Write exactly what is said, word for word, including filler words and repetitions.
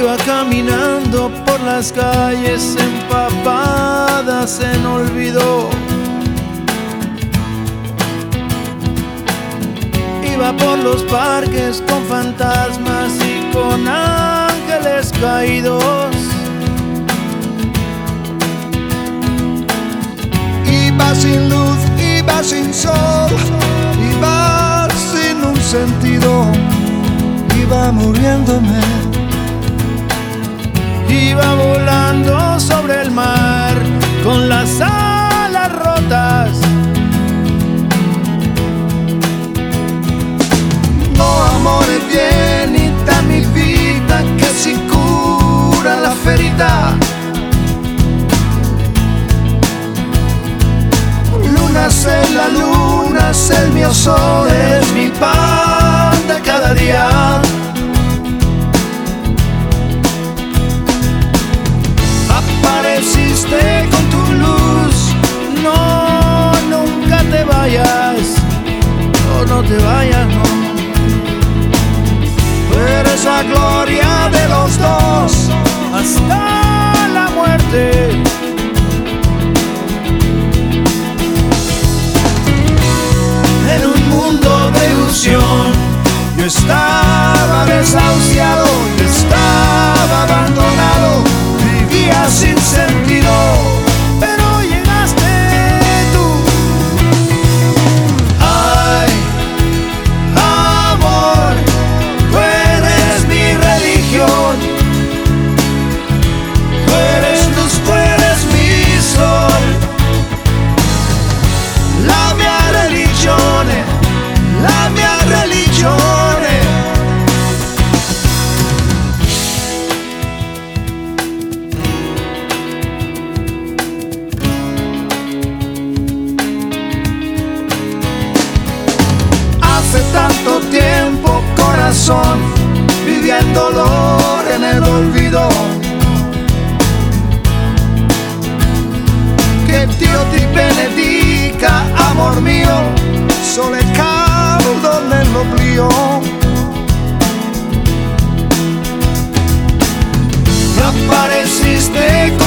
Iba caminando por las calles empapadas en olvido. Iba por los parques con fantasmas y con ángeles caídos. Iba sin luz, iba sin sol, iba sin un sentido, iba muriéndome. Iba volando sobre el mar con las alas rotas. No amore vieni dammi vita che si cura la ferita. Luna sei la luna, sei il mio sole, es mi pan de cada día. Apareciste con tu luz, no, nunca te vayas, no, no te vayas, no. Tú eres la gloria de los dos hasta la muerte. En un mundo de ilusión, yo estaba desahuciado, yo estaba abandonado, vivía sin sentido, pero llegaste tú. Ay, amor, tú eres mi religión, tú eres luz, tú eres mi sol, la mia religione, la mia religione. Hace tanto tiempo, corazón, vivía el dolor en el olvido, che Dio ti benedica, amor mio, sole caldo nell'oblio. Apareciste